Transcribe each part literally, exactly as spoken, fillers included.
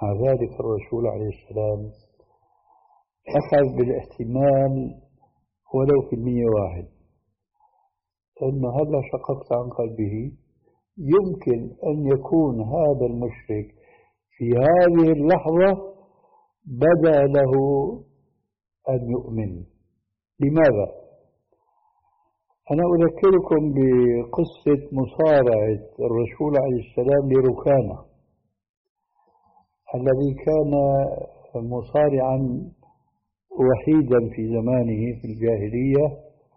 مع ذلك الرسول عليه السلام أخذ بالاحتمال ولو في المية واحد، أنه هلا شققت عن قلبه يمكن أن يكون هذا المشرك في هذه اللحظة بدا له أن يؤمن. لماذا؟ أنا أذكركم بقصة مصارعة الرسول عليه السلام لركانة الذي كان مصارعا وحيدا في زمانه في الجاهلية،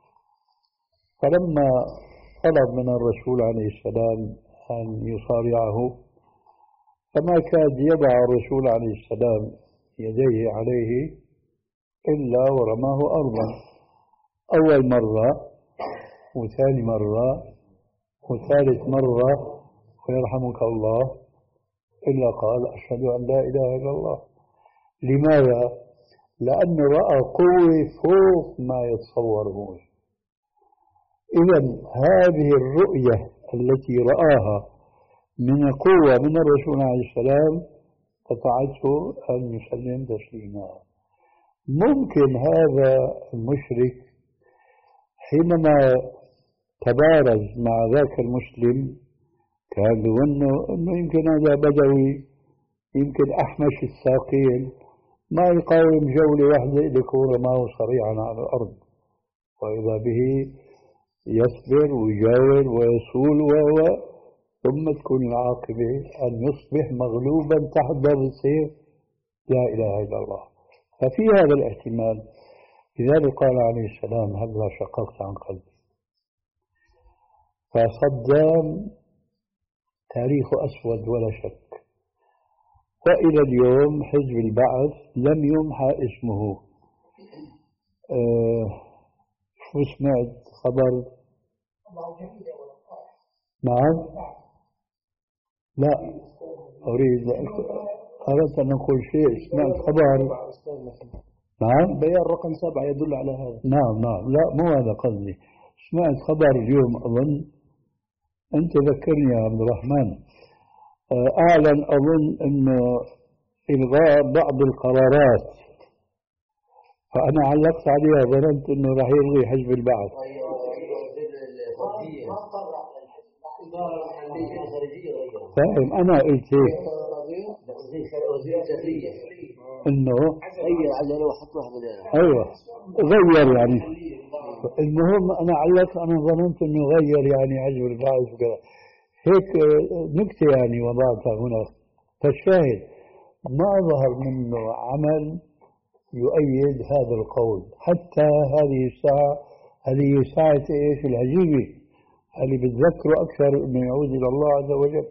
فلما طلب من الرسول عليه السلام أن يصارعه فما كاد يضع الرسول عليه السلام يديه عليه إلا ورماه أرضا، أول مرة وثاني مرة وثالث مرة ويرحمك الله إلا قال أشهد أن لا إله إلا الله. لماذا؟ لأنه رأى قوة فوق ما يتصور هو. إذا هذه الرؤية التي رآها من قوة من الرسول عليه السلام قطعته أن يسلم تسليما. ممكن هذا المشرك حينما تبارز مع ذاك المسلم كان يظن أنه يمكن هذا بدوي، يمكن أحمش الساقين، ما يقاوم جولة واحدة يكون رماه صريعا على الأرض، وإذا به يصبر ويجاور ويصول و ثم تكون العاقبة أن يصبح مغلوبا تحت ضرب السيف لا إله إلا الله. ففي هذا الاحتمال، لذلك قال عليه السلام هلا شققت عن قلبي. فصدام تاريخ أسود ولا شك، وإلى اليوم حزب البعث لم يمحى اسمه. أه شو سمعت خبر؟ نعم لا أريد أردت أن أقول شيء. سمعت خبر؟ نعم بيان رقم سبعة يدل على هذا. نعم نعم لا مو هذا قصدي. سمعت خبر اليوم أظن، أنت ذكرني يا عبد الرحمن، أعلن أظن أنه إلغاء بعض القرارات، فأنا علقت عليها ظننت أنه راح يلغي حزب البعث. فاهم أنا قلت هيك إنه غير على لو حط واحد أيوة غير يعني. المهم أنا علقت أنا ظننت إنه غير يعني حزب البعث وكذا هيك نكتة يعني وضعتها هنا. فالشاهد ما ظهر منه عمل يؤيد هذا القول حتى هذه الساعة. هذه ساعة إيش الهزيمة اللي بتذكره أكثر إنه يعود إلى الله عز وجل.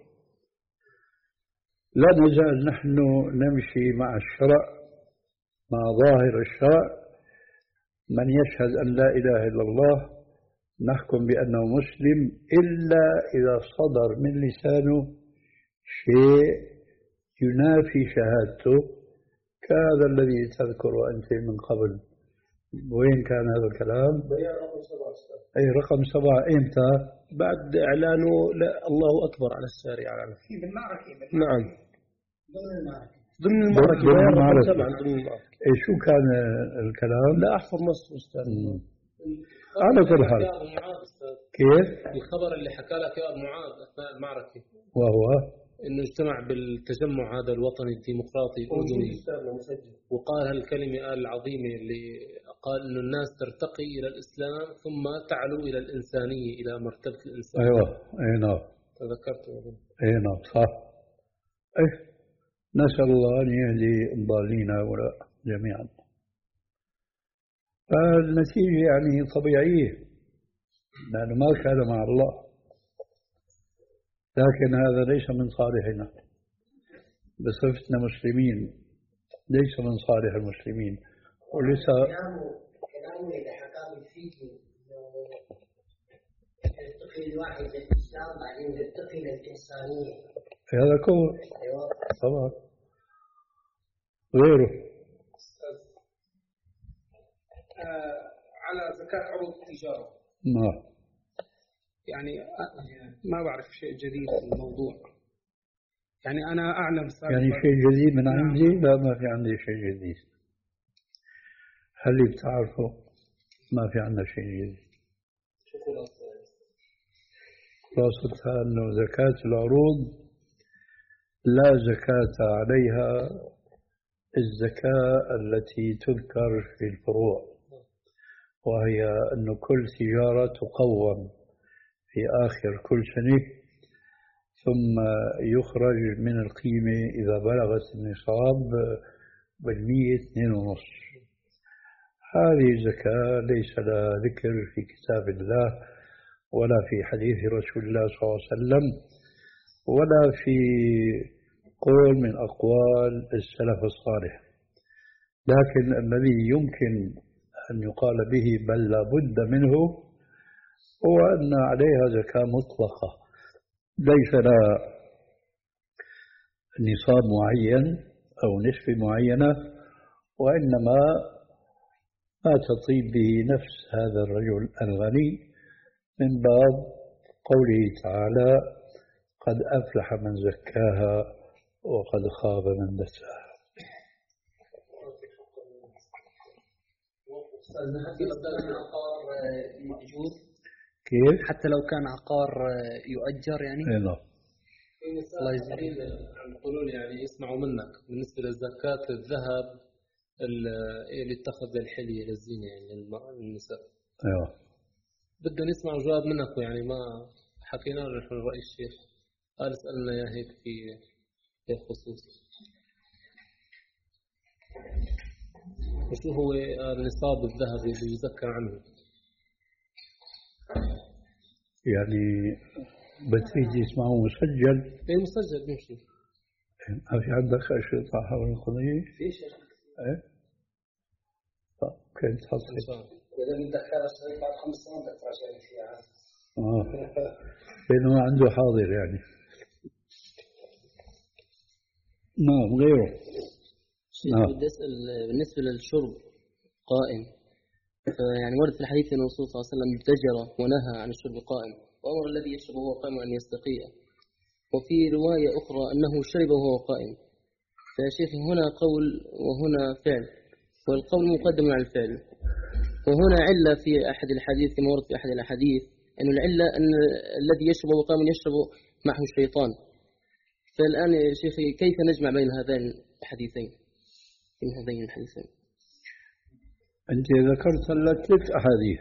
لا نزال نحن نمشي مع الشرع، مع ظاهر الشرع. من يشهد أن لا إله إلا الله نحكم بأنه مسلم إلا إذا صدر من لسانه شيء ينافي شهادته كهذا الذي تذكره أنت من قبل. وين كان هذا الكلام؟ بيان رقم سبعة. أي رقم سبعة إمتى؟ بعد إعلانه لا الله أكبر على الساري على في بالمعركة. نعم ضمن المعركة. ضمن المعركة بيان رقم سبعة ضمن المعركة. إيه شو كان الكلام؟ لا أحفظ نص أستاذ. على كل حال كيف؟ الخبر اللي حكى لك يا معاذ أثناء المعركة وهو إنه اجتمع بالتجمع هذا الوطني الديمقراطي الأردني وقال هالكلمة العظيمة اللي قال إنه الناس ترتقي إلى الإسلام ثم تعلو إلى الإنسانية إلى مرتبة الإنسان. أيوة أي نعم تذكرته. أي نعم صح. إيه نسأل الله أن يهدي الضالين هؤلاء جميعا. فالنتيجة يعني طبيعية لأنه ما كان مع الله، لكن هذا ليس من صالحنا بصفتنا مسلمين، ليس من صالح المسلمين. ولسه كلامه إذا حكى بالفيديو يرتقي الواحد للإسلام بعدين يرتقي للإنسانية، هذا كفر. أيوة طبعا. غيره آه على زكاة عروض التجارة. نعم. يعني ما بعرف شيء جديد في الموضوع. يعني أنا أعلم سابقا. يعني شيء جديد من عندي؟ لا، ما في عندي شيء جديد. هل اللي بتعرفه ما في عندنا شيء جديد. خلاصتها أنه زكاة العروض لا زكاة عليها الزكاة التي تذكر في الفروع، وهي أن كل تجارة تقوم في آخر كل سنة ثم يخرج من القيمة إذا بلغت النصاب بالمية اثنين ونص. هذه الزكاة ليس لها ذكر في كتاب الله ولا في حديث رسول الله صلى الله عليه وسلم ولا في قول من أقوال السلف الصالح، لكن الذي يمكن أن يقال به بل لا بد منه هو أن عليها زكاة مطلقة ليس لها نصاب معين أو نسبة معينة، وإنما ما تطيب به نفس هذا الرجل الغني من باب قوله تعالى قد أفلح من زكاها وقد خاب من دساها. كيف؟ حتى لو كان عقار يؤجر يعني؟ اي نعم. الله يجزيك. يقولون يعني يسمعوا منك بالنسبة للزكاة الذهب اللي اتخذ للحلية للزينة يعني للنساء. ايوه. بدنا نسمع جواب منك، يعني ما حكينا نحن رأي الشيخ، قال اسألنا يا هيك في هيك خصوص. وشو هو النصاب الذهبي اللي يذكر عنه؟ يعني بتيجي اسمعه مسجل؟ ايه مسجل بيمشي. ما في عندك أشرطة حول القضية؟ في شيء. ايه؟ طب كيف تحصل؟ إذا بندخلها الشريك بعد خمس سنوات بدفع شريك فيها. اه لأنه عنده حاضر يعني. نعم غيره. نعم. بدي أسأل بالنسبة للشرب قائم، يعني ورد في الحديث أن الرسول صلى الله عليه وسلم ابتجر ونهى عن الشرب قائم، وأمر الذي يشرب وهو قائم أن يستقيه، وفي رواية أخرى أنه شرب وهو قائم. فيا شيخ هنا قول وهنا فعل، والقول مقدم على الفعل، وهنا علة في أحد الحديث كما ورد في أحد الأحاديث أن العلة أن الذي يشرب وهو قائم يشرب معه الشيطان. فالآن يا شيخي كيف نجمع بين هذين الحديثين؟ بين هذين الحديثين أنت ذكرت ثلاث أحاديث،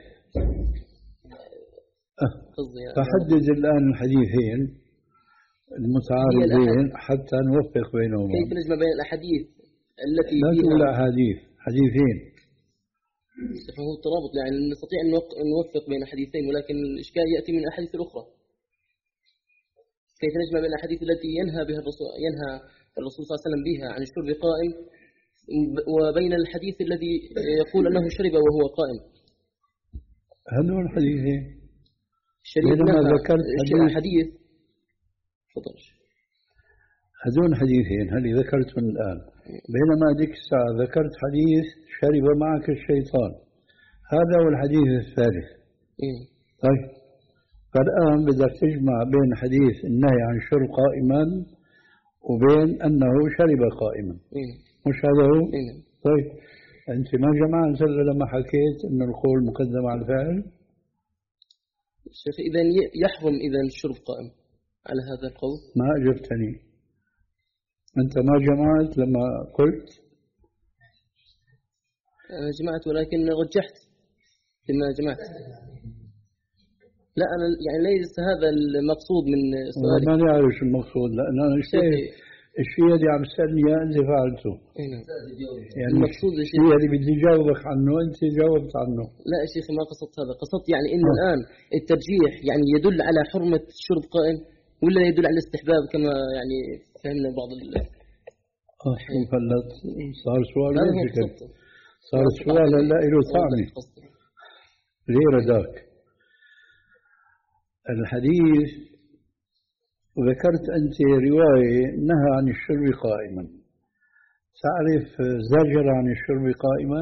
فحدد الآن الحديثين المتعارضين حتى نوفق بينهما. كيف نجمع بين الأحاديث التي لا فيها تقول أحاديث، حديثين. هو الترابط يعني نستطيع أن نوفق بين حديثين، ولكن الإشكال يأتي من الأحاديث الأخرى. كيف نجمع بين الأحاديث التي ينهى بها الرسول ينهى الرسول صلى الله عليه وسلم بها عن الشرب قائم وبين الحديث الذي يقول أنه شرب وهو قائم؟ هذول الحديثين. بينما ذكرت حديث تفضل. هذول حديثين هل ذكرتهم الآن، بينما ذيك الساعة ذكرت حديث شرب معك الشيطان، هذا هو الحديث الثالث. إيه؟ طيب فالآن بدك تجمع بين حديث النهي عن الشرب قائما وبين أنه شرب قائما. إيه؟ مش هذا هو؟ إيه؟ طيب أنت ما جمعت لما حكيت أن القول مقدم على الفعل؟ شيخ إذا يحرم إذا الشرب قائم على هذا القول؟ ما أجبتني. أنت ما جمعت لما قلت؟ أنا جمعت ولكن رجحت لما جمعت. لا أنا يعني ليس هذا المقصود من سؤالي. ما نعرف المقصود، لأن أنا الشيء الشيء اللي عم تسألني إياه أنت فعلته. يعني المقصود الشيء اللي بدي جاوبك عنه أنت جاوبت عنه. لا يا شيخي ما قصدت هذا، قصدت يعني إنه آه. الآن الترجيح يعني يدل على حرمة الشرب قائم ولا يدل على الاستحباب كما يعني فهمنا بعض ال. آه فلت صار سؤال هذا صار سؤال لا له طعمه غير ذاك. الحديث ذكرت أنت رواية نهى عن الشرب قائما، تعرف زجر عن الشرب قائما؟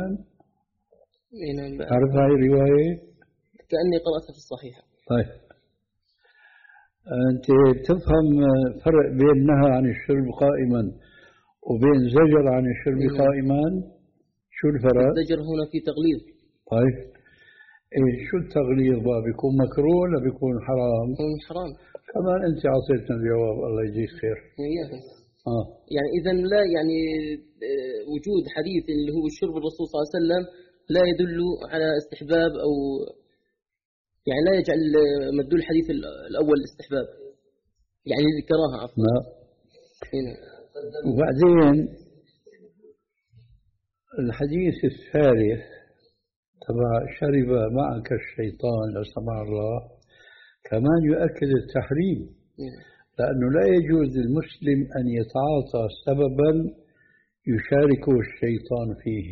تعرف هاي الرواية؟ كأني قرأتها في الصحيحة. طيب أنت تفهم فرق بين نهى عن الشرب قائما وبين زجر عن الشرب مم. قائما؟ شو الفرق؟ الزجر هنا في تغليظ. طيب إيه شو التغليظ بقى؟ بيكون مكروه ولا بيكون حرام؟ هو حرام. كمان أنت عطيتنا الجواب، الله يجزيك خير. إياك. آه. يعني إذا لا يعني آه، وجود حديث اللي هو شرب الرسول صلى الله عليه وسلم لا يدل على استحباب أو يعني لا يجعل مدلول الحديث الأول استحباب، يعني الكراهة عفوا. لا. هنا. وبعدين الحديث الثالث تبع شرب معك الشيطان لا سمح الله كمان يؤكد التحريم، لأنه لا يجوز للمسلم أن يتعاطى سببا يشاركه الشيطان فيه،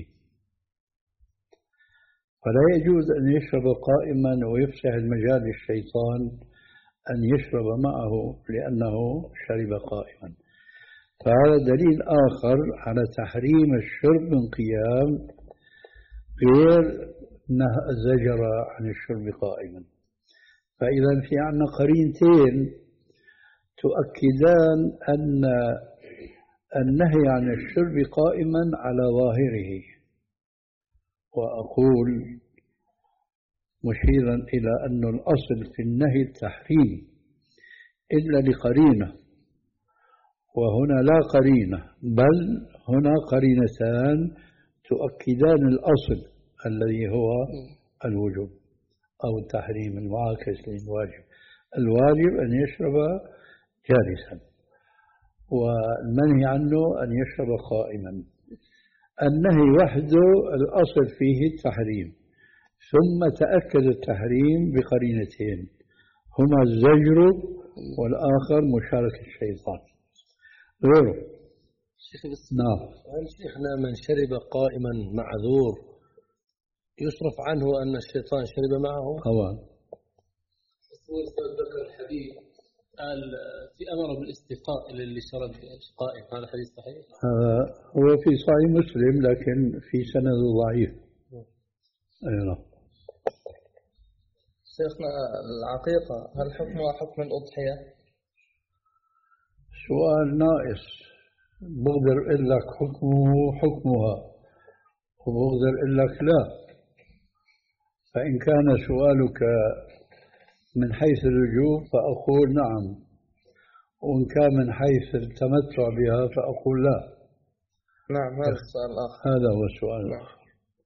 فلا يجوز أن يشرب قائما ويفسح المجال للشيطان أن يشرب معه لأنه شرب قائما. فهذا دليل آخر على تحريم الشرب من قيام غير زجر عن الشرب قائما. فإذا في عنا قرينتين تؤكدان أن النهي عن الشرب قائما على ظاهره، وأقول مشيرا إلى أن الأصل في النهي التحريم إلا لقرينة، وهنا لا قرينة، بل هنا قرينتان تؤكدان الأصل الذي هو الوجوب أو التحريم المعاكس للواجب. الواجب أن يشرب جالسا، والمنهي عنه أن يشرب قائما. النهي وحده الأصل فيه التحريم، ثم تأكد التحريم بقرينتين هما الزجر والآخر مشاركة الشيطان غيره. نعم. هل شيخنا من شرب قائما معذور يصرف عنه أن الشيطان شرب معه؟ طبعا. ذكر الحديث قال في أمر بالاستقاء للي شرب قائم، هذا حديث صحيح؟ هذا هو في صحيح مسلم لكن في سند ضعيف. أي نعم. شيخنا العقيقة هل حكمها حكم الأضحية؟ سؤال ناقص، بقدر أقول لك حكمه حكمها وبقدر أقول لك لا. فإن كان سؤالك من حيث الوجوب فأقول نعم، وإن كان من حيث التمتع بها فأقول لا. نعم هذا السؤال الآخر. هذا هو السؤال الآخر.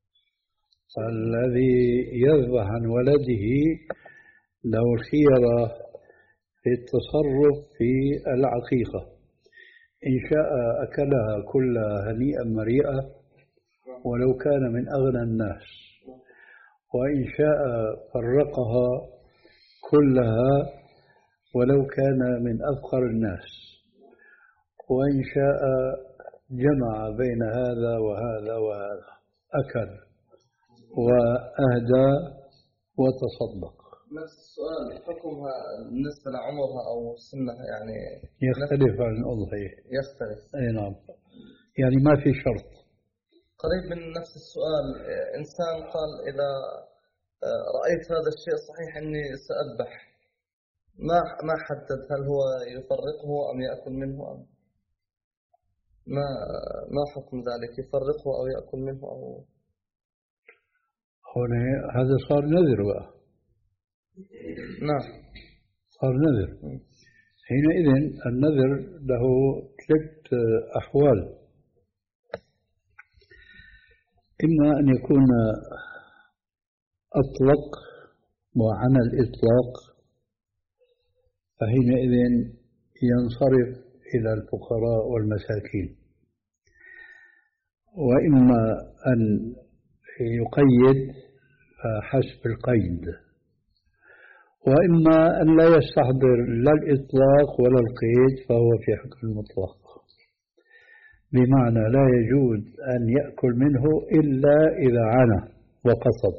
الذي يذبح عن ولده له الخيرة في التصرف في العقيقة، إن شاء أكلها كلها هنيئا مريئة ولو كان من أغنى الناس، وإن شاء فرقها كلها ولو كان من أفقر الناس، وإن شاء جمع بين هذا وهذا وهذا، أكل وأهدى وتصدق. نفس السؤال حكمها بالنسبة لعمرها أو سنها يعني يختلف عن الأضحية. يختلف. أي نعم، يعني ما في شرط. قريب من نفس السؤال، إنسان قال إذا رأيت هذا الشيء صحيح أني سأذبح، ما ما حدد هل هو يفرقه أم يأكل منه أم ما ما حكم ذلك، يفرقه أو يأكل منه أو هنا هذا صار نذر بقى. نعم صار نذر. حينئذ النذر له ثلاث أحوال، إما أن يكون أطلق وعن الإطلاق فحينئذ ينصرف إلى الفقراء والمساكين، وإما أن يقيد حسب القيد، وإما أن لا يستحضر لا الإطلاق ولا القيد فهو في حكم المطلق، بمعنى لا يجوز أن يأكل منه إلا إذا عانى وقصد.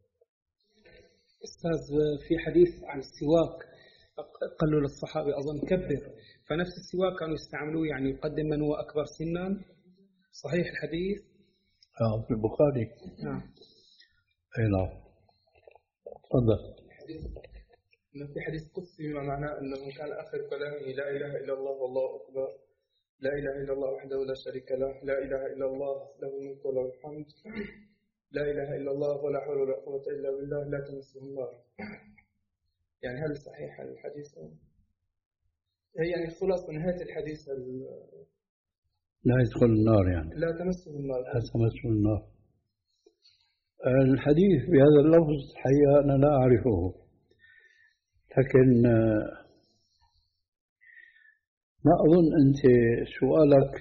أستاذ في حديث عن السواك قالوا للصحابة أظن كبر، فنفس السواك كانوا يستعملوه يعني يقدم من هو أكبر سنا، صحيح الحديث؟ آه في البخاري. نعم. أي نعم. تفضل. إنه في حديث قدسي بما معناه أنه من كان آخر كلامه لا إله إلا الله والله أكبر، لا إله إلا الله وحده لا شريك له، لا إله إلا الله له الملك وله الحمد، لا إله إلا الله ولا حول ولا قوة إلا بالله لا تمسه النار. يعني هل صحيح الحديث؟ هي يعني خلاصة نهاية الحديث لا يدخل النار يعني لا تمسه النار. لا تمسه النار. الحديث بهذا اللفظ حقيقة أنا لا أعرفه، لكن ما أظن أنت سؤالك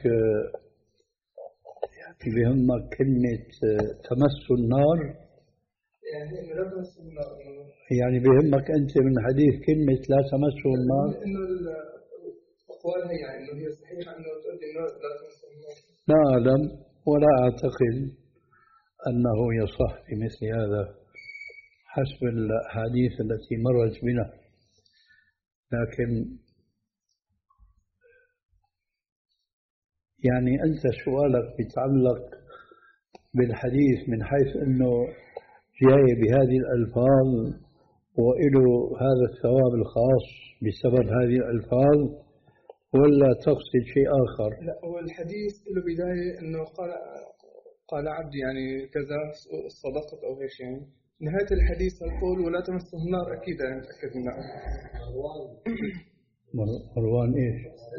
يعني بهمك كلمة تمس النار، يعني لا تمس النار، يعني بهمك أنت من حديث كلمة لا تمس النار. إنه أقوالها يعني إنه هي صحيحة إنه تؤدي النار لا تمس النار. لا أعلم ولا أعتقد أنه يصح في مثل هذا حسب الأحاديث التي مرت بنا، لكن يعني أنت سؤالك يتعلق بالحديث من حيث أنه جاي بهذه الألفاظ وإله هذا الثواب الخاص بسبب هذه الألفاظ، ولا تقصد شيء آخر؟ لا، هو الحديث له بداية أنه قال قال عبدي يعني كذا صدقت أو هيك، يعني نهاية الحديث القول ولا تمسه النار، أكيد أنا متأكد منه. مروان إيش؟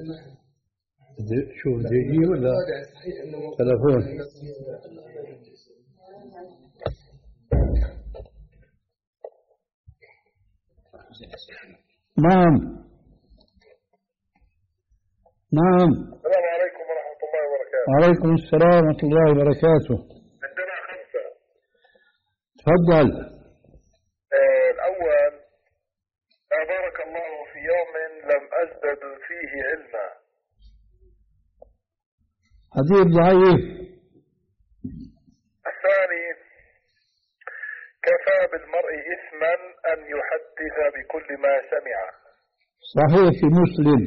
شو بدي يجي ولا تلفون؟ نعم نعم. السلام عليكم ورحمة الله وبركاته. وعليكم السلام ورحمة الله وبركاته. عندنا خمسة. تفضل. آه الأول، بارك الله في يوم لم أزدد فيه علما. حديث ضعيف. الثاني، كفى بالمرء إثما أن يحدث بكل ما سمع. صحيح في مسلم.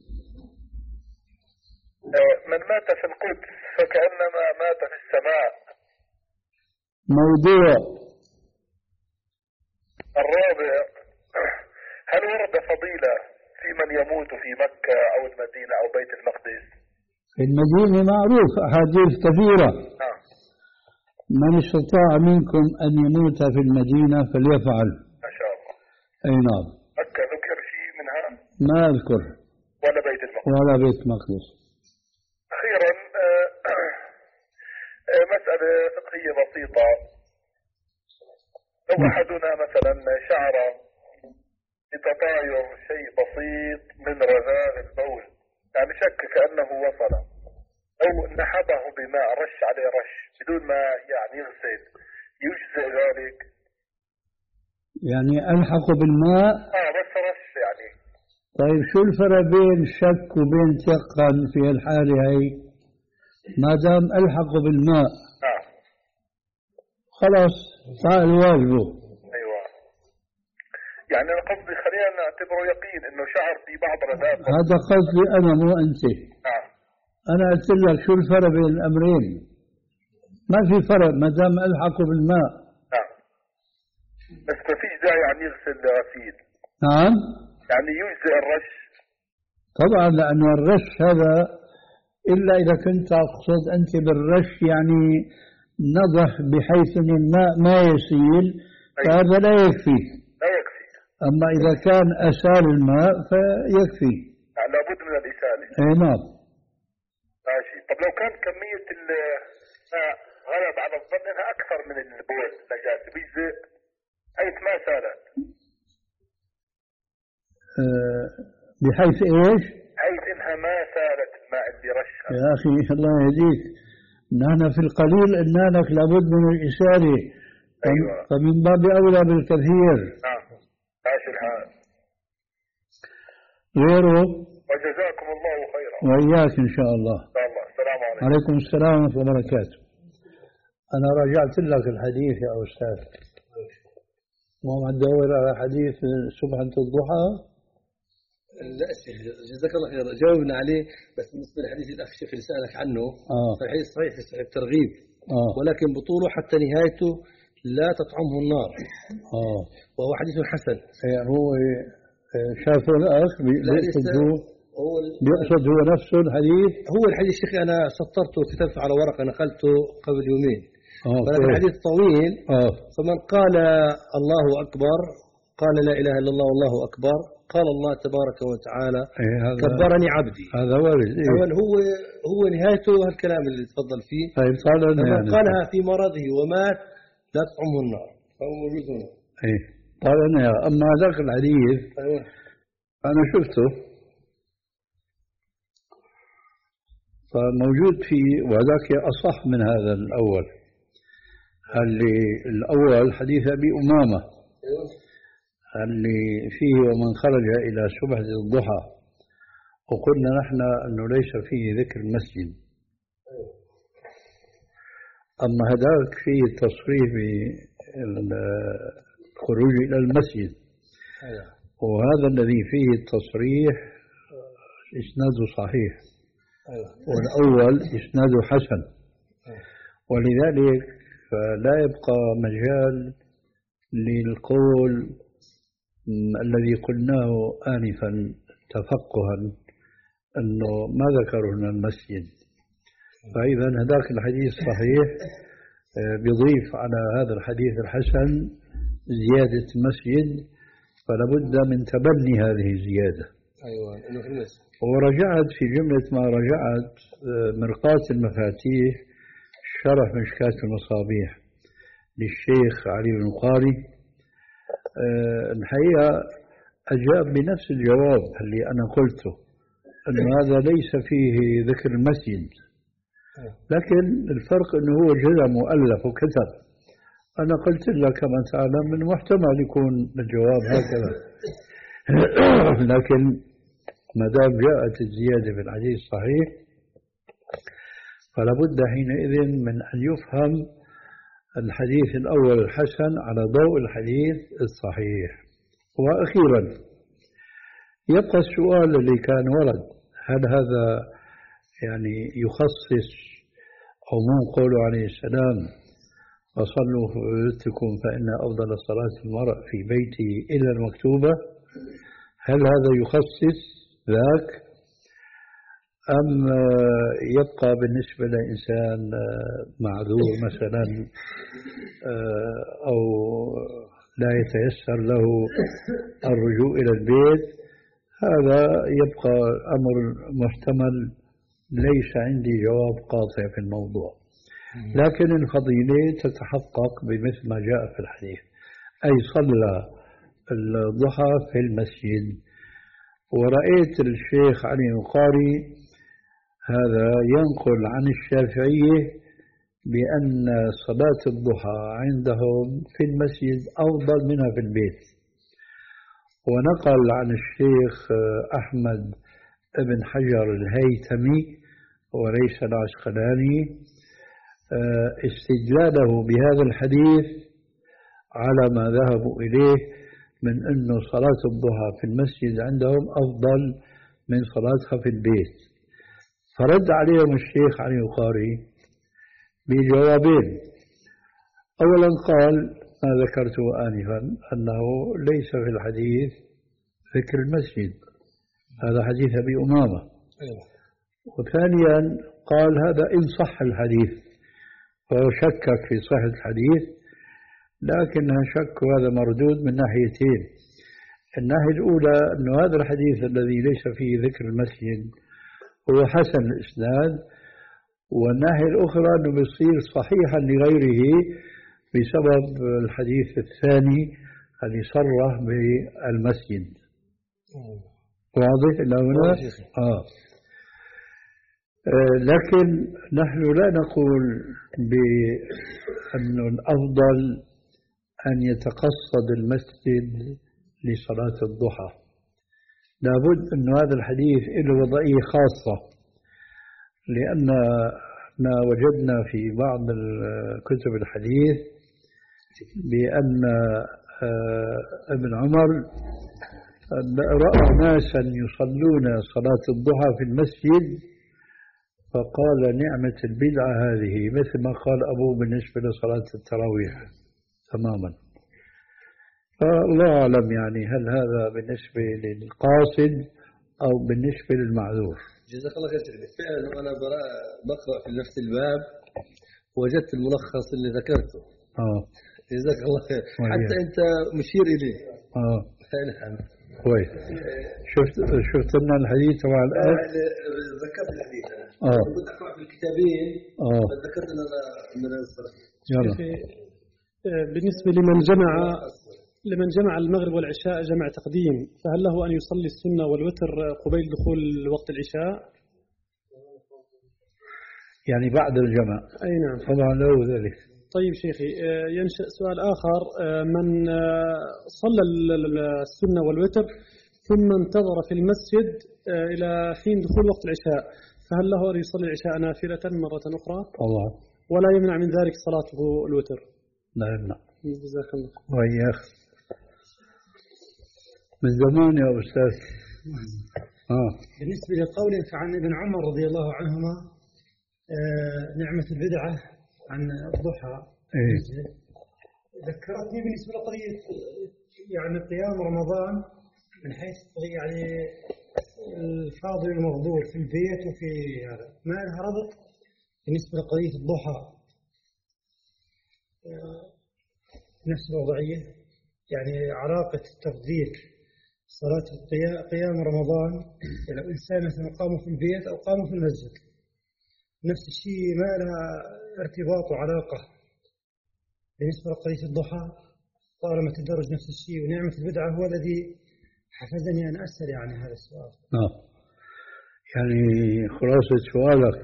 من مات في القدس فكأنما مات في السماء. موضوع. الرابع، هل ورد فضيلة في من يموت في مكة أو المدينة أو بيت المقدس؟ في المدينة معروف أحاديث كثيرة. آه. من استطاع منكم أن يموت في المدينة فليفعل. ما شاء الله. أي نعم. مكة ذكر شيء منها؟ ما أذكر. ولا بيت المقدس؟ ولا بيت المقدس. أخيرا، مسألة فقهية بسيطة. لو أحدنا مثلا شعر بتطاير شيء بسيط من رذاذ البول، يعني شك كأنه وصل، أو نحبه بماء، رش عليه رش بدون ما يعني يغسل، يجزئ ذلك؟ يعني ألحق بالماء؟ آه بس رش يعني. طيب شو الفرق بين شك وبين يقن في الحالة هي؟ ما دام ألحق بالماء آه. خلاص فعل واجبه. أيوة، يعني أنا قصدي خلينا نعتبره يقين إنه شعر في بعض رذاذ. هذا قصدي أنا مو أنت. آه. أنا قلت لك شو الفرق بين الأمرين؟ ما في فرق ما دام ألحق بالماء. آه. بس ما فيش داعي يعني يغسل غسيل. نعم. يعني يجزئ الرش. طبعا لأنه الرش هذا إلا إذا كنت تقصد أنت بالرش يعني نضح بحيث أن الماء ما يسيل، فهذا لا يكفي. لا يكفي. أما إذا كان أسال الماء فيكفي. يعني لابد من الإسالة. أي نعم. ماشي. طب لو كان كمية الماء غلب على الظن أنها أكثر من البول نجاسة، بيجزئ حيث ما سالت؟ أه بحيث إيش؟ حيث إنها ما سالت الماء اللي رشها. يا أخي الله يهديك، نحن في القليل أنك لابد من الإسالة. أيوة. فمن باب أولى بالكثير. نعم. ماشي الحال. غيره. وجزاكم الله خيرا. وإياك إن شاء الله. إن شاء الله. السلام عليكم. عليكم السلام ورحمة الله وبركاته. أنا راجعت لك الحديث يا أستاذ. ما عم تدور على حديث سبحة الضحى؟ لا جزاك الله خير، جاوبنا عليه، بس بالنسبة لحديث الأخ شيخ اللي سألك عنه آه. صحيح صحيح صحيح الترغيب، آه. ولكن بطوله حتى نهايته لا تطعمه النار. آه. وهو حديث حسن. يعني هو شافه الأخ بيقصد هو هو بيقصد هو نفسه الحديث. هو الحديث شيخي أنا سطرته وكتبته على ورقة نقلته قبل يومين. آه. ولكن الحديث طويل. آه. فمن قال الله أكبر قال لا إله إلا الله والله أكبر قال الله تبارك وتعالى إيه كبرني عبدي. هذا وارد. إيه؟ هو هو نهايته هالكلام اللي تفضل فيه. طيب قال فمن يعني قالها في مرضه ومات لا تطعمه النار. فهو موجود هنا. إيه قال أنا أما ذاك الحديث أيوة. أنا شفته فموجود فيه وذاك أصح من هذا الأول. اللي الأول حديث أبي أمامة اللي فيه ومن خرج إلى شبهة الضحى وقلنا نحن أنه ليس فيه ذكر المسجد. أما هذاك فيه تصريح بالخروج إلى المسجد وهذا الذي فيه التصريح إسناده صحيح والأول إسناده حسن ولذلك فلا يبقى مجال للقول الذي قلناه آنفا تفقها أنه ما ذكروا هنا المسجد. فإذا هذاك الحديث صحيح بيضيف على هذا الحديث الحسن زيادة مسجد فلا بد من تبني هذه الزيادة. أيوة. ورجعت في جملة ما رجعت مرقاة المفاتيح شرح مشكاة المصابيح للشيخ علي بن القاري. الحقيقة أجاب بنفس الجواب اللي أنا قلته أنه هذا ليس فيه ذكر المسجد لكن الفرق أنه هو جزء مؤلف وكتب. أنا قلت لك كما تعلم من محتمل يكون الجواب هكذا لكن ما دام جاءت الزيادة في الحديث الصحيح فلا بد حينئذ من أن يفهم الحديث الأول الحسن على ضوء الحديث الصحيح. وأخيرا يبقى السؤال اللي كان ورد هل هذا يعني يخصص عموم قوله عليه السلام فصلوا في بيوتكم فإن أفضل صلاة المرء في بيته إلا المكتوبة هل هذا يخصص ذاك أم يبقى بالنسبة لإنسان معذور مثلا أو لا يتيسر له الرجوع إلى البيت هذا يبقى أمر محتمل ليس عندي جواب قاطع في الموضوع لكن الفضيلة تتحقق بمثل ما جاء في الحديث أي صلى الضحى في المسجد. ورأيت الشيخ علي القاري هذا ينقل عن الشافعية بأن صلاة الضحى عندهم في المسجد أفضل منها في البيت ونقل عن الشيخ أحمد بن حجر الهيثمي وليس العسقلاني استدلاله بهذا الحديث على ما ذهبوا إليه من أنه صلاة الضحى في المسجد عندهم أفضل من صلاتها في البيت. فرد عليهم الشيخ علي القاري بجوابين. أولا قال ما ذكرته آنفا أنه ليس في الحديث ذكر المسجد هذا حديث أبي أمامة. وثانيا قال هذا إن صح الحديث فهو شكك في صحة الحديث لكنها شك وهذا مردود من ناحيتين. الناحية الأولى أن هذا الحديث الذي ليس فيه ذكر المسجد هو حسن الإسناد والناحية الأخرى أنه بيصير صحيحا لغيره بسبب الحديث الثاني الذي صرح بالمسجد. واضح إلى هنا؟ آه. آه لكن نحن لا نقول بأن الأفضل أن يتقصد المسجد لصلاة الضحى. لابد أن هذا الحديث له وضعية خاصة لأننا وجدنا في بعض كتب الحديث بأن ابن عمر رأى ناسا يصلون صلاة الضحى في المسجد فقال نعمة البدعة هذه مثل ما قال أبوه بالنسبة لصلاة التراويح تماما. فالله أعلم يعني هل هذا بالنسبة للقاصد أو بالنسبة للمعذور. جزاك الله خير. بالفعل وأنا بقرأ في نفس الباب وجدت الملخص اللي ذكرته. آه. جزاك الله خير. حتى أنت مشير إليه. آه. نعم. كويس. شفت شفت لنا الحديث تبع الآية. ذكرت الحديث. آه. كنت أقرأ في الكتابين. آه. ذكرت أن أنا من الصلاة. يلا. بالنسبة لمن جمع لمن جمع المغرب والعشاء جمع تقديم، فهل له أن يصلي السنة والوتر قبيل دخول وقت العشاء؟ يعني بعد الجمع. أي نعم. طبعا له ذلك. طيب شيخي، ينشأ سؤال آخر. من صلى السنة والوتر ثم انتظر في المسجد إلى حين دخول وقت العشاء، فهل له أن يصلي العشاء نافلة مرة أخرى؟ طبعا. ولا يمنع من ذلك صلاته الوتر؟ لا يمنع. جزاك الله. وياك من زمان يا أستاذ. آه. بالنسبة لقول فعن ابن عمر رضي الله عنهما آه نعمة البدعة عن الضحى. إيه. ذكرتني بالنسبة لقضية يعني قيام رمضان من حيث يعني الفاضل المغدور في البيت وفي هذا ما لها ربط بالنسبة لقضية الضحى آه نفس الوضعية، يعني علاقة التفضيل صلاة قيام رمضان لو إنسان مثلا قاموا في البيت أو قاموا في المسجد نفس الشيء ما لها ارتباط وعلاقة بالنسبة لقضية الضحى طالما تدرج نفس الشيء. ونعمة البدعة هو الذي حفزني أن أسأل يعني هذا السؤال. آه. يعني خلاصة سؤالك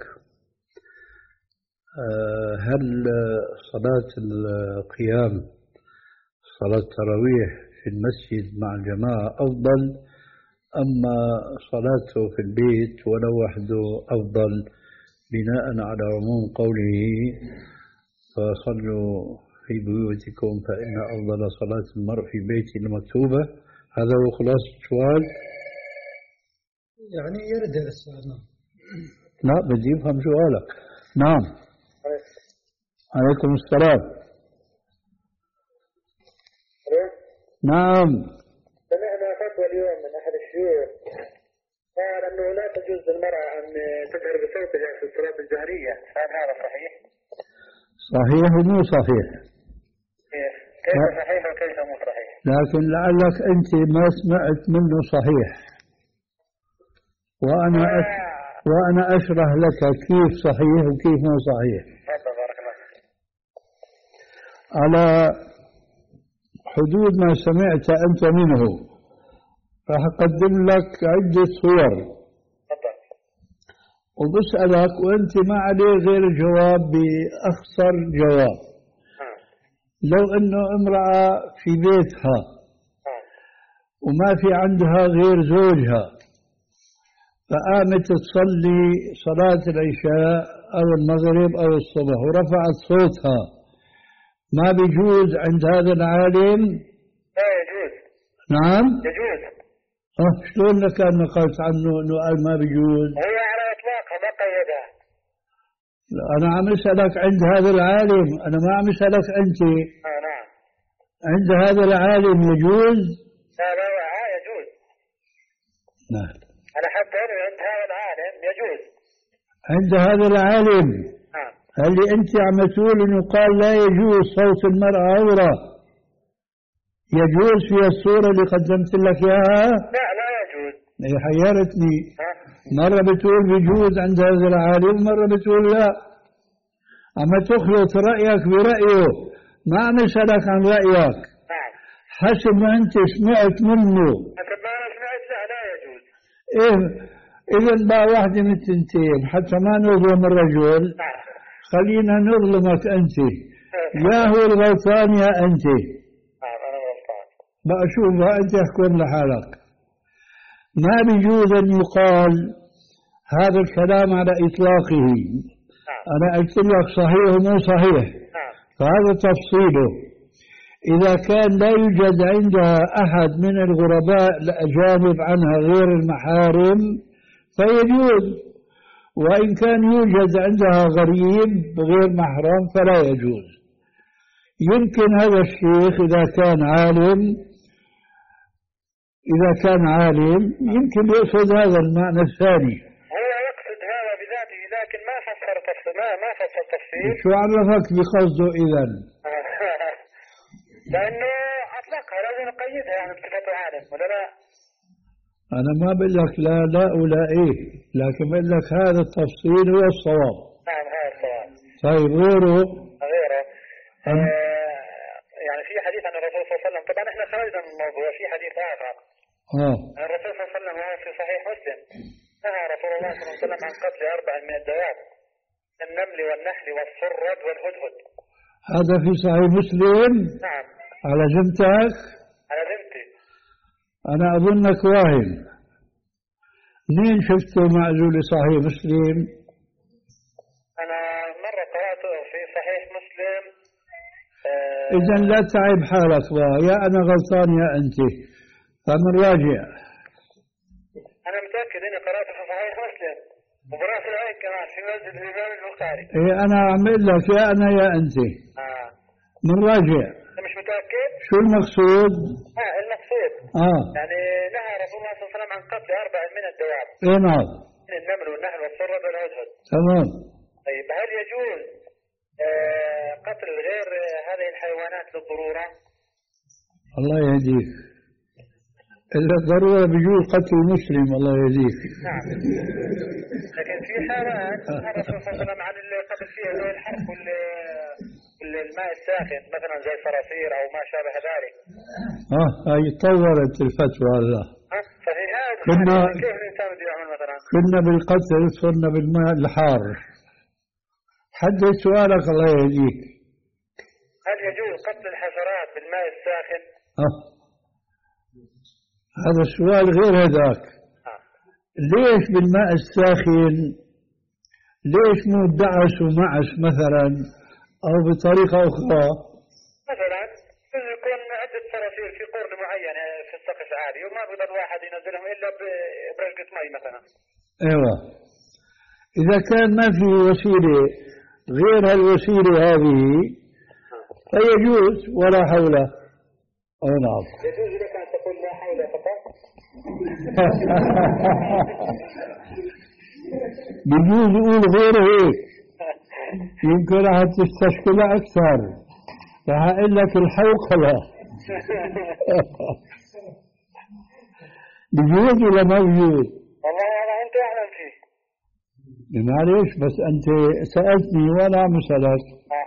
آه هل صلاة القيام صلاة التراويح في المسجد مع الجماعة أفضل أما صلاته في البيت ولو وحده أفضل بناء على عموم قوله فصلوا في بيوتكم فإن أفضل صلاة المرء في بيته المكتوبة؟ هذا هو خلاصة السؤال. يعني يرد هذا السؤال. نعم. لا بدي أفهم سؤالك. نعم. عليكم السلام. نعم. سمعنا فتوى اليوم من أحد الشيوخ قال أنه لا تجوز للمرأة أن تجهر بصوتها في الصلاة الجهرية، هل هذا صحيح؟ صحيح ومو صحيح. كيف صحيح وكيف مو صحيح؟ لكن لعلك أنت ما سمعت منه صحيح، وأنا أش... وأنا أشرح لك كيف صحيح وكيف مو صحيح. بارك الله. على حدود ما سمعت أنت منه راح أقدم لك عدة صور وبسألك وأنت ما عليه غير الجواب بأخصر جواب. لو أنه امرأة في بيتها وما في عندها غير زوجها فقامت تصلي صلاة العشاء أو المغرب أو الصبح ورفعت صوتها، ما بيجوز عند هذا العالم؟ لا يجوز. نعم يجوز. اه شلون لك أن نقلت عنه أنه قال ما بيجوز؟ هي على إطلاقها ما قيدها. أنا عم أسألك عند هذا العالم، أنا ما عم أسألك أنت. آه نعم. عند هذا العالم يجوز؟ لا لا لا يجوز. نعم. أنا حتى أنا عند هذا العالم يجوز. عند هذا العالم. نعم. اللي أنت عم تقول إنه قال لا يجوز صوت المرأة عورة، يجوز في الصورة اللي قدمت لك إياها؟ لا لا يجوز. هي حيرتني. ها؟ مرة بتقول بيجوز عند هذا العالم، مرة بتقول لا. أما تخلط رأيك برأيه، ما عم يسألك عن رأيك. نعم. حسب ما أنت سمعت منه. حسب ما أنا سمعت لا لا يجوز. إيه إذا بقى واحدة من التنتين حتى ما نظلم الرجل. نعم. خلينا نظلمك أنت. يا هو الغلطان يا أنت. نعم أنا غلطان. بقى شوف بقى أنت احكم لحالك. ما بيجوز أن يقال هذا الكلام على إطلاقه. نعم. أنا قلت لك صحيح ومو صحيح. نعم. فهذا تفصيله. إذا كان لا يوجد عندها أحد من الغرباء الأجانب عنها غير المحارم فيجوز، وإن كان يوجد عندها غريب غير محرم فلا يجوز. يمكن هذا الشيخ إذا كان عالم إذا كان عالم يمكن يقصد هذا المعنى الثاني. هو يقصد هذا بذاته لكن ما فسر تفسير ما ما فسر تفسير. شو عرفك بقصده إذن؟ لأنه أطلقها لازم نقيدها يعني بصفة عالم ولا لا؟ أنا ما بقول لك لا لا ولا إيه، لكن بقول لك هذا التفصيل هو الصواب. نعم هذا الصواب. طيب غيره؟ غيره آه يعني في حديث عن الرسول صلى الله عليه وسلم، طبعا احنا خرجنا من الموضوع، في حديث آخر آه. الرسول صلى الله عليه وسلم وهو في صحيح مسلم نهى رسول الله صلى الله عليه وسلم عن قتل أربع من الدواب، النمل والنحل والصرد والهدهد. هذا في صحيح مسلم؟ نعم. على ذمتك؟ على ذمتي. أنا أظنك واهم. منين شفته معزول صحيح مسلم؟ أنا مرة قرأته في صحيح مسلم. آه إذن لا تعب حالك بقى، يا أنا غلطان يا أنت، فمن راجع. أنا متأكد إني قرأته في صحيح مسلم وبرأس العين كمان في مسجد الإمام البخاري. إيه أنا أعمل لك يا أنا يا أنت. آه. من راجع. أنت مش متأكد؟ شو المقصود؟ آه المقصود. آه. يعني نهى رسول الله صلى الله عليه وسلم عن قتل أربع من الدواب. إيه نعم. النمل والنحل والصرد والهدهد. تمام. طيب هل يجوز آه قتل غير هذه الحيوانات للضرورة؟ الله يهديك. إلا الضرورة بيجوز قتل مسلم، الله يهديك. نعم. لكن في حالات الرسول صلى الله عليه وسلم عن اللي قتل فيها زي الحرق والماء الساخن مثلا زي الصراصير أو ما شابه ذلك. اه هاي تطورت الفتوى هذا. ففي هذا كنا كيف الإنسان بده يعمل مثلا؟ كنا بالقتل صرنا بالماء الحار. حدد سؤالك الله يهديك. هل يجوز قتل الحشرات بالماء الساخن؟ اه هذا السؤال غير هذاك. آه. ليش بالماء الساخن؟ ليش مو دعس ومعس مثلا أو بطريقة أخرى؟ مثلا يكون عدة صراصير في قرن معين في السقف عالي وما بيقدر واحد ينزلهم إلا برشقة مي مثلا. أيوة. إذا كان ما في وسيلة غير هالوسيلة هذه فيجوز ولا حول. أو نعم. يجوز لك أن تقول لا حول فقط. بيجوز يقول غير هيك، يمكن راح تستشكل أكثر، راح أقول لك الحوقلة. بيجوز ولا ما بيجوز؟ والله أنا أنت أعلم فيه. معليش بس أنت سألتني وأنا عم أسألك.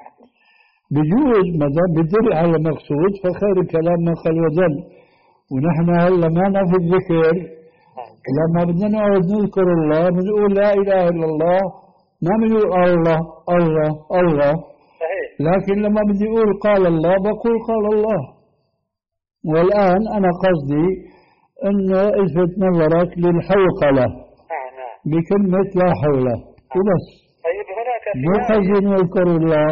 بجوز ما دام بدل على المقصود فخير الكلام ما قل ودل. ونحن هلا ما نفي الذكر، لما بدنا نقعد نذكر الله بنقول لا اله الا الله، ما بنقول الله الله الله. صحيح. لكن لما بدي اقول قال الله بقول قال الله. والان انا قصدي انه الفت نظرك للحوقله بكلمه لا حول وبس. طيب هناك في مو قصدي نذكر الله.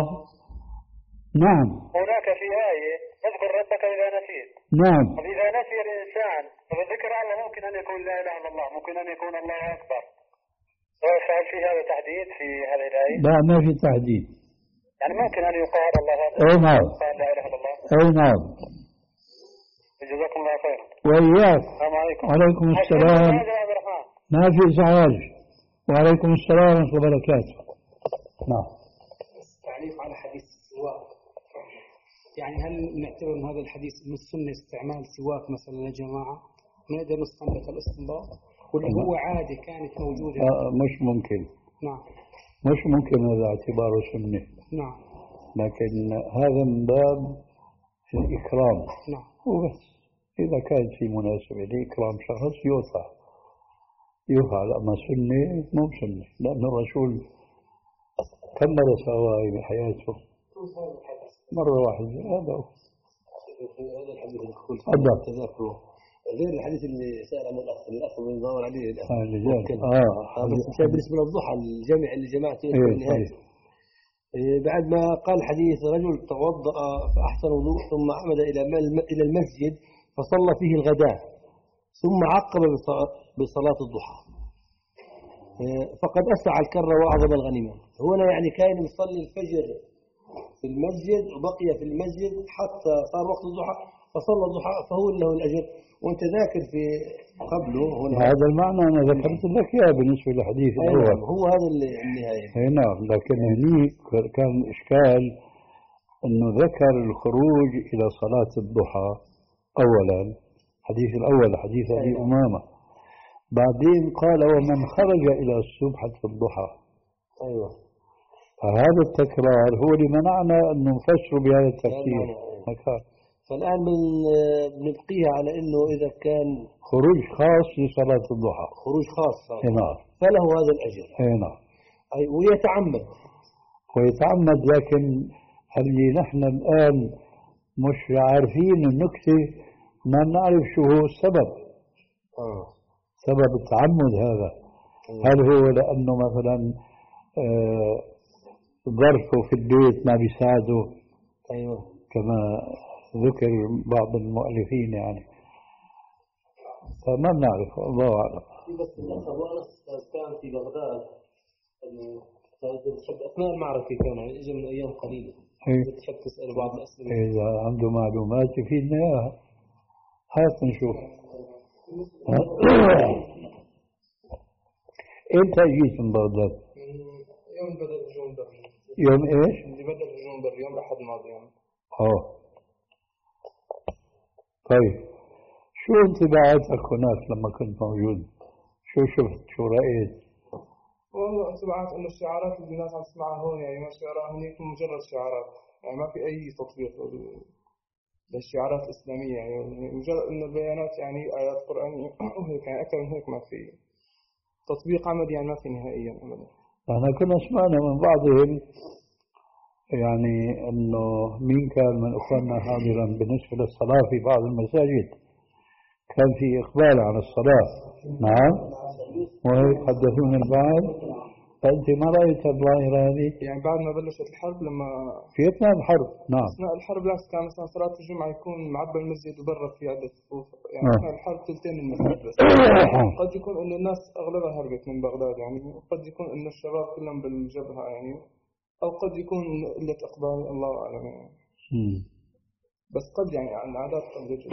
نعم. هناك في آية اذكر ربك إذا نسيت. نعم. وإذا نسي الإنسان فذكر الله ممكن أن يكون لا إله إلا الله، ممكن أن يكون الله أكبر. فهل في هذا تحديد في هذه الآية؟ لا ما في تحديد. يعني ممكن أن يقال الله أكبر. أي نعم. قال لا إله إلا الله. أي نعم. جزاكم الله خيرا. وإياك. السلام عليكم. وعليكم السلام. ما في إزعاج. وعليكم السلام ورحمة الله وبركاته. نعم. تعليق على حديث السواك، يعني هل نعتبر من هذا الحديث من السنة استعمال سواك مثلا يا جماعة؟ نقدر نستنبط الاستنباط ولا هو عادة كانت موجودة؟ آه مش ممكن. نعم. مش ممكن هذا اعتباره سنة. نعم. لكن هذا من باب الإكرام. نعم. وبس إذا كان في مناسبة لإكرام شخص يوفى يفعل، أما سنة مو سنة، لأن الرسول كم مرة سواها بحياته؟ مرة واحدة. هذا هو. هذا الحديث الدخول تذكره غير الحديث اللي سأل عن الأخ الأخ من ندور عليه الأخ. آه الرجال. آه. بس بالنسبة للضحى الجمع اللي جماعته في النهاية. إيه بعد ما قال حديث رجل توضأ فأحسن وضوء ثم عمد إلى إلى المسجد فصلى فيه الغداء ثم عقب بصلاة الضحى فقد أسع الكرة وأعظم الغنيمة. هنا يعني كان يصلي الفجر في المسجد وبقي في المسجد حتى صار وقت الضحى فصلى الضحى فهو له الأجر. وأنت ذاكر في قبله هنا هذا المعنى أنا ذكرت لك إياه بالنسبة للحديث الأول. هو هذا النهاية. أي نعم، لكن هني كان إشكال أنه ذكر الخروج إلى صلاة الضحى أولا، الحديث الأول حديث أبي أمامة، بعدين قال ومن خرج إلى السبحة الضحى. أيوة. فهذا التكرار هو اللي منعنا أن نفسر بهذا التفسير. فالآن من بنبقيها على أنه إذا كان خروج خاص لصلاة الضحى، خروج خاص نعم، فله هذا الأجر. أي نعم. أي ويتعمد ويتعمد، لكن هل نحن الآن مش عارفين النكتة، ما نعرف شو هو السبب. آه. سبب التعمد هذا آه. هل هو لأنه مثلا آه ظرفه في البيت ما بيساعده؟ أيوة. كما ذكر بعض المؤلفين يعني، فما بنعرف، الله أعلم. بس الأخ أبو أنس كان في بغداد أثناء المعركة، كان يعني إجا من أيام قليلة، بتحب تسأل بعض الأسئلة إذا عنده معلومات يفيدنا إياها، هات نشوف. إمتى جيت من بغداد؟ يوم بدر جونبر. يوم إيش؟ اللي بدر جونبر يوم الأحد الماضي يعني. آه. طيب شو انطباعاتك هناك لما كنت موجود؟ شو شفت؟ شو رأيت؟ والله انطباعات إنه الشعارات اللي الناس عم تسمعها هون يعني ما شعارها هنيك مجرد شعارات، يعني ما في أي تطبيق للشعارات الإسلامية، يعني مجرد إنه البيانات يعني آيات قرآنية وهيك، يعني أكثر من هيك ما في تطبيق عملي، يعني ما في نهائيا أبدا. أنا كنا سمعنا من بعضهم يعني أنه مين كان من أخواننا حاضرا بالنسبة للصلاة في بعض المساجد كان في إقبال على الصلاة. نعم، وهيك حدثونا البعض. فأنت ما رأيت الظاهرة هذه؟ يعني بعد ما بلشت الحرب، لما في أثناء الحرب. نعم، أثناء الحرب لا، كان مثلا صلاة الجمعة يكون معبى المسجد وبرا في عدة صفوف، يعني أثناء الحرب ثلثين المسجد بس. قد يكون إنه الناس أغلبها هربت من بغداد يعني، وقد يكون إنه الشباب كلهم بالجبهة يعني، أو قد يكون قلة إقبال، الله أعلم يعني. بس قد يعني عن عادات قد يجب.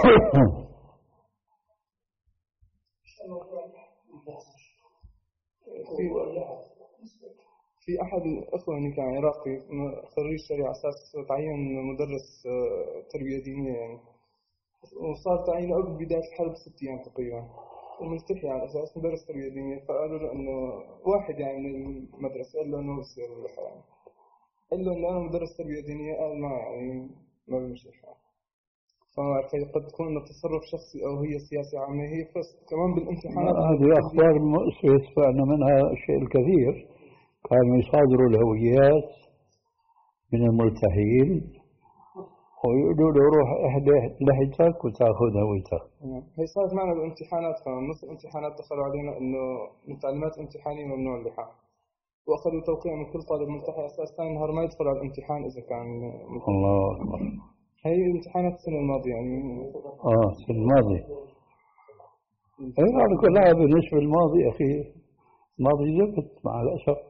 في في أحد الأخوة يعني كان عراقي خريج شريعة، أساس تعين مدرس تربية دينية يعني، وصار تعيينه قبل بداية الحرب ست أيام تقريبا، وملتحي على أساس مدرس تربية دينية. فقالوا له إنه واحد يعني من المدرسة قال له إنه بصير الحال، قال له إنه أنا مدرس تربية دينية، قال ما يعني ما بمشي الحال. فقد تكون إنه تصرف شخصي أو هي سياسة عامة، هي بس كمان بالامتحانات. هذه أخبار مؤسفة يسمعنا منها الشيء الكثير، كانوا يصادروا الهويات من الملتحين ويقولوا له روح احدى لهجتك وتاخذ هويتك. هي صارت معنا بالامتحانات، كمان نص الامتحانات دخلوا علينا إنه من تعليمات الامتحانية ممنوع اللحى، وأخذوا توقيع من كل طالب ملتحي أساس ثاني نهار ما يدخل على الامتحان إذا كان ملتحي. الله أكبر. هي امتحانات السنة الماضية يعني. آه السنة الماضية. أي على كل حال بالنسبة للماضي أخي، الماضي زفت مع الأسف.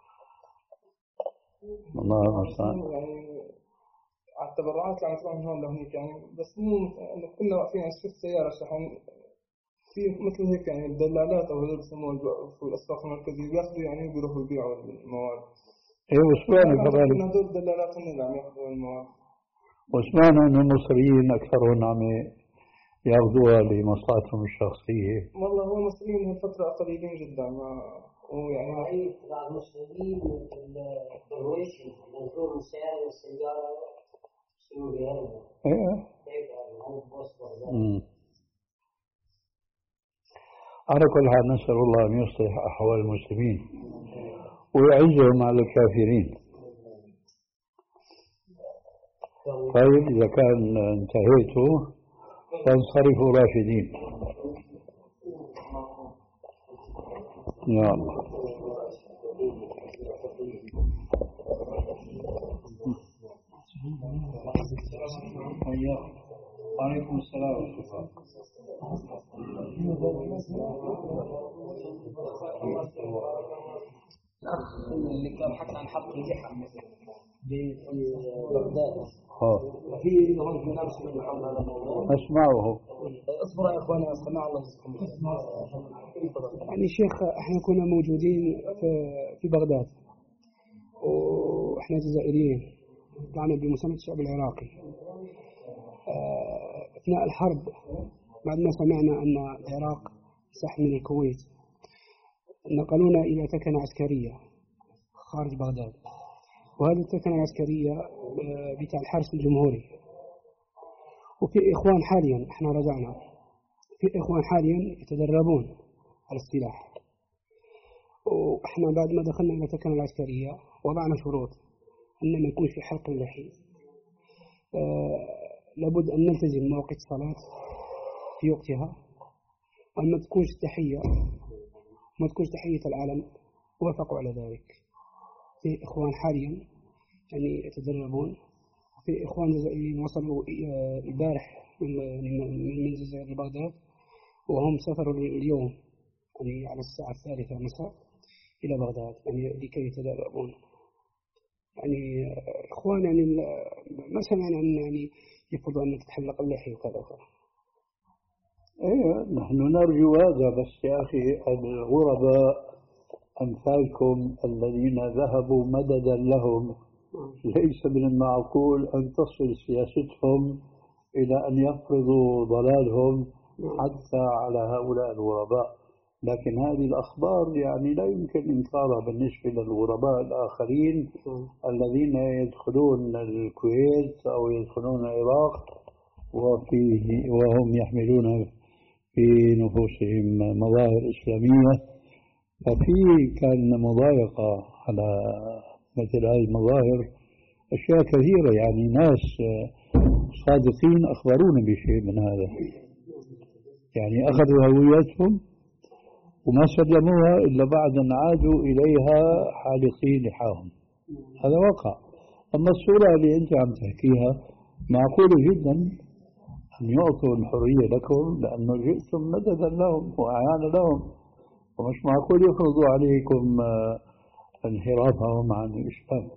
الله المستعان. يعني على التبرعات اللي عم تروح من هون لهونيك يعني، بس مو إنه كنا واقفين على شفت سيارة شحن في مثل هيك يعني الدلالات أو هذول بسموها في الأسواق المركزية، بياخذوا يعني بيروحوا يبيعوا المواد. إيه وسمعنا كذلك. هذول الدلالات هم اللي عم ياخذوا المواد. وسمعنا إنه المصريين أكثرهم عم ياخذوها لمصلحتهم الشخصية. والله هو المصريين هالفترة قليلين جدا، ما ويعني رأيت بعض المصريين الدرويش منظور السيارة والسيارة شنو بهذا؟ إيه. على كل حال نسأل الله أن يصلح أحوال المسلمين ويعزهم على الكافرين. طيب إذا كان انتهيتوا فانصرفوا راشدين. يا الله. وعليكم السلام ورحمة الله. الأخ اللي كان حكى عن حلق اللحى ببغداد في هون في ناس من حول هذا الموضوع أسمعه. اصبروا يا اخواني استمع الله يجزيكم يعني شيخ احنا كنا موجودين في في بغداد واحنا جزائريين طلعنا بمساندة الشعب العراقي اثناء الحرب بعد ما سمعنا ان العراق سحب من الكويت نقلونا الى تكنة عسكرية خارج بغداد وهذه التكنة العسكرية بتاع الحرس الجمهوري وفي إخوان حاليا احنا رجعنا في إخوان حاليا يتدربون على السلاح واحنا بعد ما دخلنا إلى التكنة العسكرية وضعنا شروط أن ما يكون في حلق اللحية آه لابد أن نلتزم مواقيت الصلاة في وقتها وأن ما تكونش تحية ما تكونش تحية العالم وافقوا على ذلك. في إخوان حاليا يعني يتدربون في إخوان جزائريين وصلوا البارح من الجزائر لبغداد وهم سافروا اليوم يعني على الساعة الثالثة مساء إلى بغداد يعني لكي يتدربون. يعني إخوان يعني ما سمعنا أن يعني يفضل أنك تحلق اللحية وكذا وكذا. أيوة نحن نرجو هذا بس يا أخي الغرباء أمثالكم الذين ذهبوا مددا لهم ليس من المعقول أن تصل سياستهم إلى أن يفرضوا ضلالهم حتى على هؤلاء الغرباء. لكن هذه الأخبار يعني لا يمكن إنكارها بالنسبة للغرباء الآخرين الذين يدخلون الكويت أو يدخلون العراق وفيه وهم يحملون في نفوسهم مظاهر إسلامية ففي كان مضايقة على مثل هذه المظاهر أشياء كثيرة يعني ناس صادقين أخبرونا بشيء من هذا يعني أخذوا هويتهم وما سلموها إلا بعد أن عادوا إليها حالقين لحاهم. هذا وقع. أما الصورة اللي أنت عم تحكيها معقولة جدا أن يعطوا الحرية لكم لأنه جئتم مددا لهم وأعانا لهم ومش معقول يفرضوا عليكم انحرافهم عن الإسلام.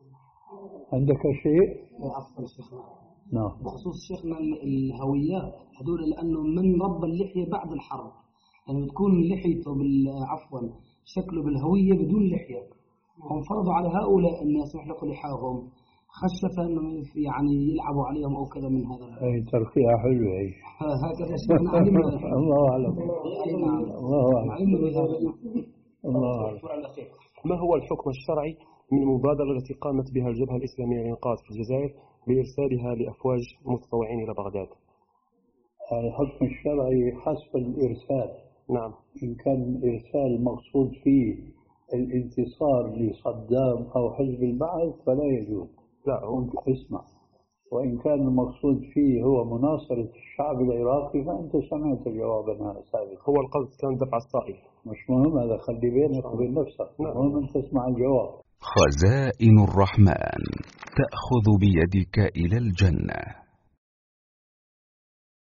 عندك شيء؟ عفوا شيخنا. نعم. بخصوص شيخنا الهويات هذول لأنه من رب اللحية بعد الحرب يعني بتكون لحيته عفوا شكله بالهوية بدون لحية هم فرضوا على هؤلاء الناس يحلقوا لحاهم خشفة أنه يعني يلعبوا عليهم أو كذا من هذا. أي ترقية حلوة هي. هكذا شيخنا علمنا. الله أعلم. الله أعلم. علمنا بهذا. الله أعلم. ما هو الحكم الشرعي من المبادرة التي قامت بها الجبهة الإسلامية للإنقاذ في الجزائر بإرسالها لأفواج متطوعين إلى بغداد؟ الحكم الشرعي حسب الإرسال. نعم. إن كان الإرسال مقصود فيه الانتصار لصدام أو حزب البعث فلا يجوز. لا اسمع. وإن كان المقصود فيه هو مناصرة الشعب العراقي فأنت سمعت جوابنا سابقا. هو القصد كان دفع الطائف. مش مهم هذا خلي بينك وبين نفسك. المهم أن تسمع الجواب. خزائن الرحمن تأخذ بيدك إلى الجنة.